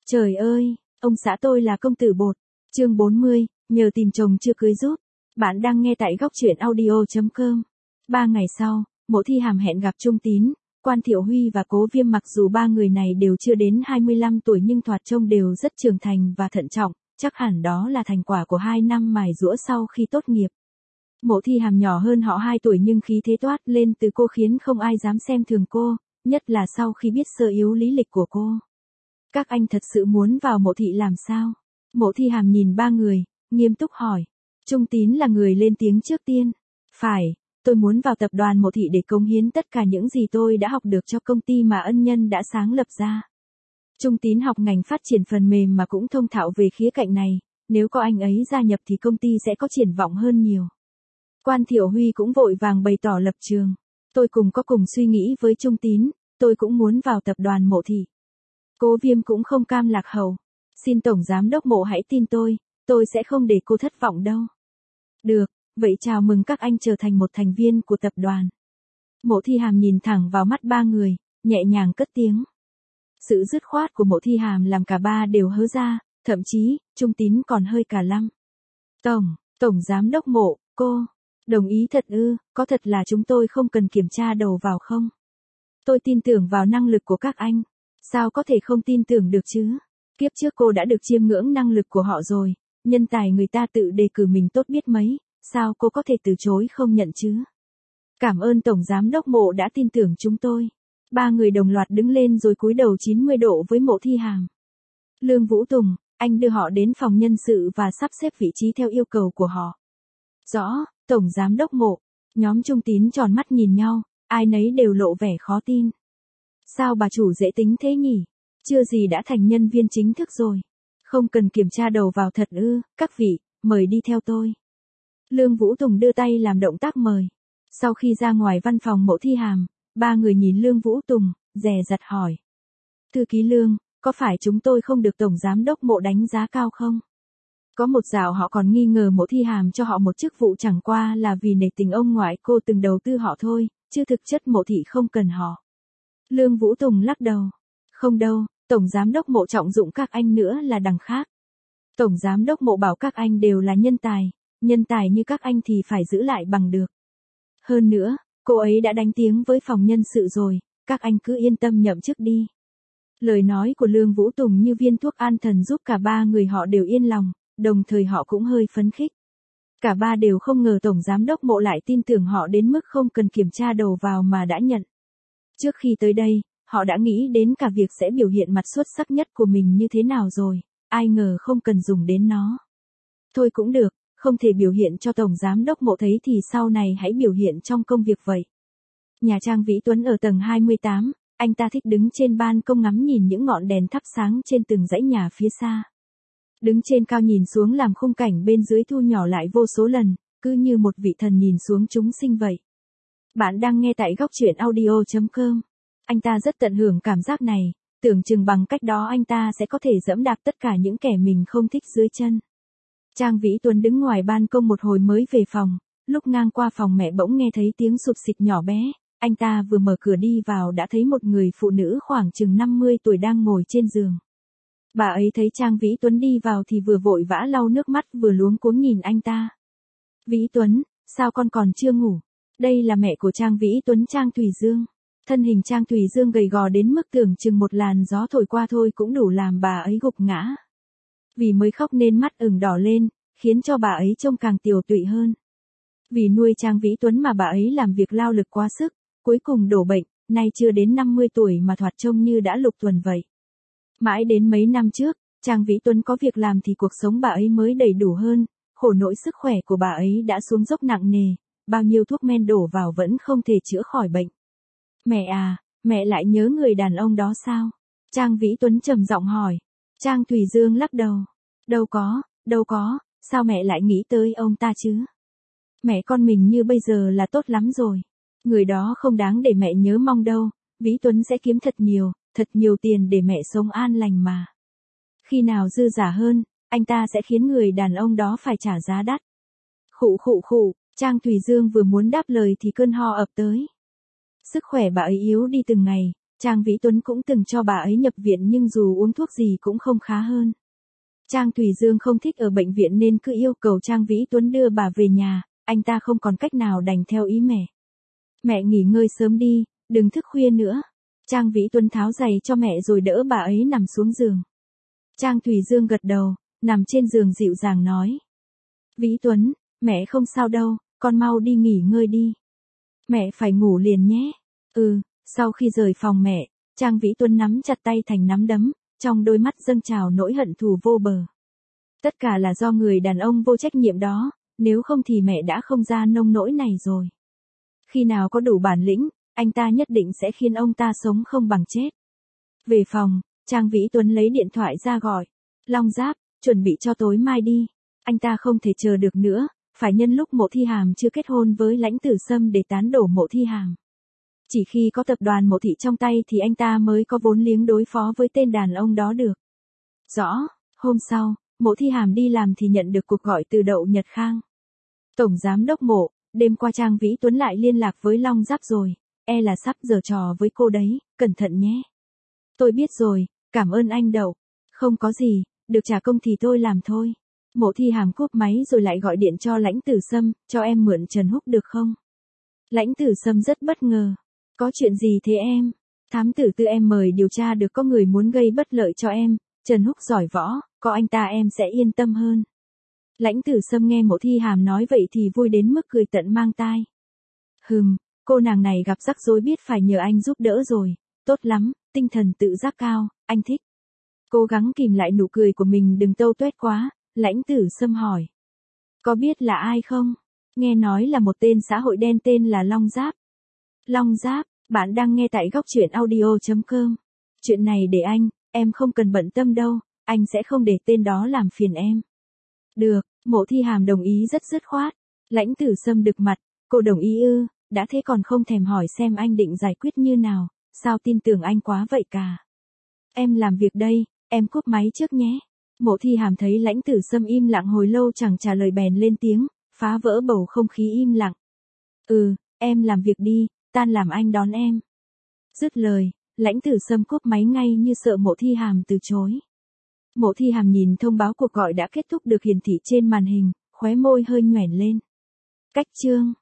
Trời ơi, ông xã tôi là công tử bột. Chương 40, nhờ tìm chồng chưa cưới giúp. Bạn đang nghe tại góc truyện audio.com. 3 ngày sau, Mộ Thi Hàm hẹn gặp Trung Tín, Quan Thiệu Huy và Cố Viêm. Mặc dù ba người này đều chưa đến 25 tuổi nhưng thoạt trông đều rất trưởng thành và thận trọng, chắc hẳn đó là thành quả của 2 năm mài giũa sau khi tốt nghiệp. Mộ Thi Hàm nhỏ hơn họ 2 tuổi nhưng khí thế toát lên từ cô khiến không ai dám xem thường cô, nhất là sau khi biết sơ yếu lý lịch của cô. Các anh thật sự muốn vào Mộ thị làm sao? Mộ Thi Hàm nhìn ba người, nghiêm túc hỏi. Trung Tín là người lên tiếng trước tiên. Phải, tôi muốn vào tập đoàn Mộ thị để cống hiến tất cả những gì tôi đã học được cho công ty mà ân nhân đã sáng lập ra. Trung Tín học ngành phát triển phần mềm mà cũng thông thạo về khía cạnh này, nếu có anh ấy gia nhập thì công ty sẽ có triển vọng hơn nhiều. Quan Thiệu Huy cũng vội vàng bày tỏ lập trường. Tôi có cùng suy nghĩ với Trung Tín, tôi cũng muốn vào tập đoàn Mộ thị. Cố Viêm cũng không cam lạc hậu. Xin Tổng Giám đốc Mộ hãy tin tôi sẽ không để cô thất vọng đâu. Được, vậy chào mừng các anh trở thành một thành viên của tập đoàn. Mộ Thi Hàm nhìn thẳng vào mắt ba người, nhẹ nhàng cất tiếng. Sự dứt khoát của Mộ Thi Hàm làm cả ba đều hớ ra, thậm chí, Trung Tín còn hơi cả lăm. Tổng Giám đốc Mộ, cô, đồng ý thật ư, có thật là chúng tôi không cần kiểm tra đầu vào không? Tôi tin tưởng vào năng lực của các anh. Sao có thể không tin tưởng được chứ? Kiếp trước cô đã được chiêm ngưỡng năng lực của họ rồi, nhân tài người ta tự đề cử mình tốt biết mấy, sao cô có thể từ chối không nhận chứ? Cảm ơn Tổng Giám đốc Mộ đã tin tưởng chúng tôi. Ba người đồng loạt đứng lên rồi cúi đầu 90 độ với Mộ Thi Hàm. Lương Vũ Tùng, anh đưa họ đến phòng nhân sự và sắp xếp vị trí theo yêu cầu của họ. Rõ, Tổng Giám đốc Mộ. Nhóm Trung Tín tròn mắt nhìn nhau, ai nấy đều lộ vẻ khó tin. Sao bà chủ dễ tính thế nhỉ? Chưa gì đã thành nhân viên chính thức rồi. Không cần kiểm tra đầu vào thật ư, các vị, mời đi theo tôi. Lương Vũ Tùng đưa tay làm động tác mời. Sau khi ra ngoài văn phòng Mộ Thi Hàm, ba người nhìn Lương Vũ Tùng, dè dặt hỏi. Thư ký Lương, có phải chúng tôi không được Tổng Giám đốc Mộ đánh giá cao không? Có một dạo họ còn nghi ngờ Mộ Thi Hàm cho họ một chức vụ chẳng qua là vì nể tình ông ngoại cô từng đầu tư họ thôi, chứ thực chất Mộ thị không cần họ. Lương Vũ Tùng lắc đầu. Không đâu, Tổng Giám đốc Mộ trọng dụng các anh nữa là đằng khác. Tổng Giám đốc Mộ bảo các anh đều là nhân tài như các anh thì phải giữ lại bằng được. Hơn nữa, cô ấy đã đánh tiếng với phòng nhân sự rồi, các anh cứ yên tâm nhậm chức đi. Lời nói của Lương Vũ Tùng như viên thuốc an thần giúp cả ba người họ đều yên lòng, đồng thời họ cũng hơi phấn khích. Cả ba đều không ngờ Tổng Giám đốc Mộ lại tin tưởng họ đến mức không cần kiểm tra đầu vào mà đã nhận. Trước khi tới đây, họ đã nghĩ đến cả việc sẽ biểu hiện mặt xuất sắc nhất của mình như thế nào rồi, ai ngờ không cần dùng đến nó. Thôi cũng được, không thể biểu hiện cho Tổng Giám đốc Mộ thấy thì sau này hãy biểu hiện trong công việc vậy. Nhà Trang Vĩ Tuấn ở tầng 28, anh ta thích đứng trên ban công ngắm nhìn những ngọn đèn thắp sáng trên từng dãy nhà phía xa. Đứng trên cao nhìn xuống làm khung cảnh bên dưới thu nhỏ lại vô số lần, cứ như một vị thần nhìn xuống chúng sinh vậy. Bạn đang nghe tại góc truyện audio.com. Anh ta rất tận hưởng cảm giác này, tưởng chừng bằng cách đó anh ta sẽ có thể dẫm đạp tất cả những kẻ mình không thích dưới chân. Trang Vĩ Tuấn đứng ngoài ban công một hồi mới về phòng, lúc ngang qua phòng mẹ bỗng nghe thấy tiếng sụp xịt nhỏ bé, anh ta vừa mở cửa đi vào đã thấy một người phụ nữ khoảng chừng 50 tuổi đang ngồi trên giường. Bà ấy thấy Trang Vĩ Tuấn đi vào thì vừa vội vã lau nước mắt vừa luống cuống nhìn anh ta. Vĩ Tuấn, sao con còn chưa ngủ? Đây là mẹ của Trang Vĩ Tuấn, Trang Thùy Dương. Thân hình Trang Thùy Dương gầy gò đến mức tưởng chừng một làn gió thổi qua thôi cũng đủ làm bà ấy gục ngã. Vì mới khóc nên mắt ửng đỏ lên, khiến cho bà ấy trông càng tiều tụy hơn. Vì nuôi Trang Vĩ Tuấn mà bà ấy làm việc lao lực quá sức, cuối cùng đổ bệnh, nay chưa đến 50 tuổi mà thoạt trông như đã lục tuần vậy. Mãi đến mấy năm trước, Trang Vĩ Tuấn có việc làm thì cuộc sống bà ấy mới đầy đủ hơn, khổ nỗi sức khỏe của bà ấy đã xuống dốc nặng nề, bao nhiêu thuốc men đổ vào vẫn không thể chữa khỏi bệnh. Mẹ à, mẹ lại nhớ người đàn ông đó sao? Trang Vĩ Tuấn trầm giọng hỏi. Trang Thùy Dương lắc đầu. Đâu có, sao mẹ lại nghĩ tới ông ta chứ? Mẹ con mình như bây giờ là tốt lắm rồi. Người đó không đáng để mẹ nhớ mong đâu, Vĩ Tuấn sẽ kiếm thật nhiều tiền để mẹ sống an lành mà. Khi nào dư giả hơn, anh ta sẽ khiến người đàn ông đó phải trả giá đắt. Khụ, Trang Thùy Dương vừa muốn đáp lời thì cơn ho ập tới. Sức khỏe bà ấy yếu đi từng ngày, Trang Vĩ Tuấn cũng từng cho bà ấy nhập viện nhưng dù uống thuốc gì cũng không khá hơn. Trang Thùy Dương không thích ở bệnh viện nên cứ yêu cầu Trang Vĩ Tuấn đưa bà về nhà, anh ta không còn cách nào đành theo ý mẹ. Mẹ nghỉ ngơi sớm đi, đừng thức khuya nữa. Trang Vĩ Tuấn tháo giày cho mẹ rồi đỡ bà ấy nằm xuống giường. Trang Thùy Dương gật đầu, nằm trên giường dịu dàng nói. Vĩ Tuấn, mẹ không sao đâu, con mau đi nghỉ ngơi đi. Mẹ phải ngủ liền nhé. Sau khi rời phòng mẹ, Trang Vĩ Tuấn nắm chặt tay thành nắm đấm, trong đôi mắt dâng trào nỗi hận thù vô bờ. Tất cả là do người đàn ông vô trách nhiệm đó, nếu không thì mẹ đã không ra nông nỗi này rồi. Khi nào có đủ bản lĩnh, anh ta nhất định sẽ khiến ông ta sống không bằng chết. Về phòng, Trang Vĩ Tuấn lấy điện thoại ra gọi. Long Giáp, chuẩn bị cho tối mai đi. Anh ta không thể chờ được nữa, phải nhân lúc Mộ Thi Hàm chưa kết hôn với Lãnh Tử Sâm để tán đổ Mộ Thi Hàm. Chỉ khi có tập đoàn Mộ Thị trong tay thì anh ta mới có vốn liếng đối phó với tên đàn ông đó được. Rõ, hôm sau, Mộ Thi Hàm đi làm thì nhận được cuộc gọi từ Đậu Nhật Khang. Tổng giám đốc Mộ, đêm qua Trang Vĩ Tuấn lại liên lạc với Long Giáp rồi, là sắp giở trò với cô đấy, cẩn thận nhé. Tôi biết rồi, cảm ơn anh Đậu. Không có gì, được trả công thì tôi làm thôi. Mộ Thi Hàm cúp máy rồi lại gọi điện cho Lãnh Tử Sâm, cho em mượn Trần Húc được không? Lãnh Tử Sâm rất bất ngờ. Có chuyện gì thế em? Thám tử Tư em mời điều tra được có người muốn gây bất lợi cho em, Trần Húc giỏi võ, có anh ta em sẽ yên tâm hơn. Lãnh Tử Sâm nghe Mộ Thi Hàm nói vậy thì vui đến mức cười tận mang tai. Cô nàng này gặp rắc rối biết phải nhờ anh giúp đỡ rồi, tốt lắm, tinh thần tự giác cao, anh thích. Cố gắng kìm lại nụ cười của mình đừng tâu tuét quá, Lãnh Tử Sâm hỏi. Có biết là ai không? Nghe nói là một tên xã hội đen tên là Long Giáp. Long Giáp, bạn đang nghe tại góc truyện audio.com. Chuyện này để anh, em không cần bận tâm đâu, anh sẽ không để tên đó làm phiền em. Được, Mộ Thi Hàm đồng ý rất dứt khoát. Lãnh Tử Sâm đực mặt, cô đồng ý ư, đã thế còn không thèm hỏi xem anh định giải quyết như nào, sao tin tưởng anh quá vậy cả. Em làm việc đây, em cúp máy trước nhé. Mộ Thi Hàm thấy Lãnh Tử Sâm im lặng hồi lâu chẳng trả lời bèn lên tiếng, phá vỡ bầu không khí im lặng. Em làm việc đi, tan làm anh đón em. Dứt lời, Lãnh Tử Sâm cúp máy ngay như sợ Mộ Thi Hàm từ chối. Mộ Thi Hàm nhìn thông báo cuộc gọi đã kết thúc được hiển thị trên màn hình, khóe môi hơi nhoẻn lên. Cách chương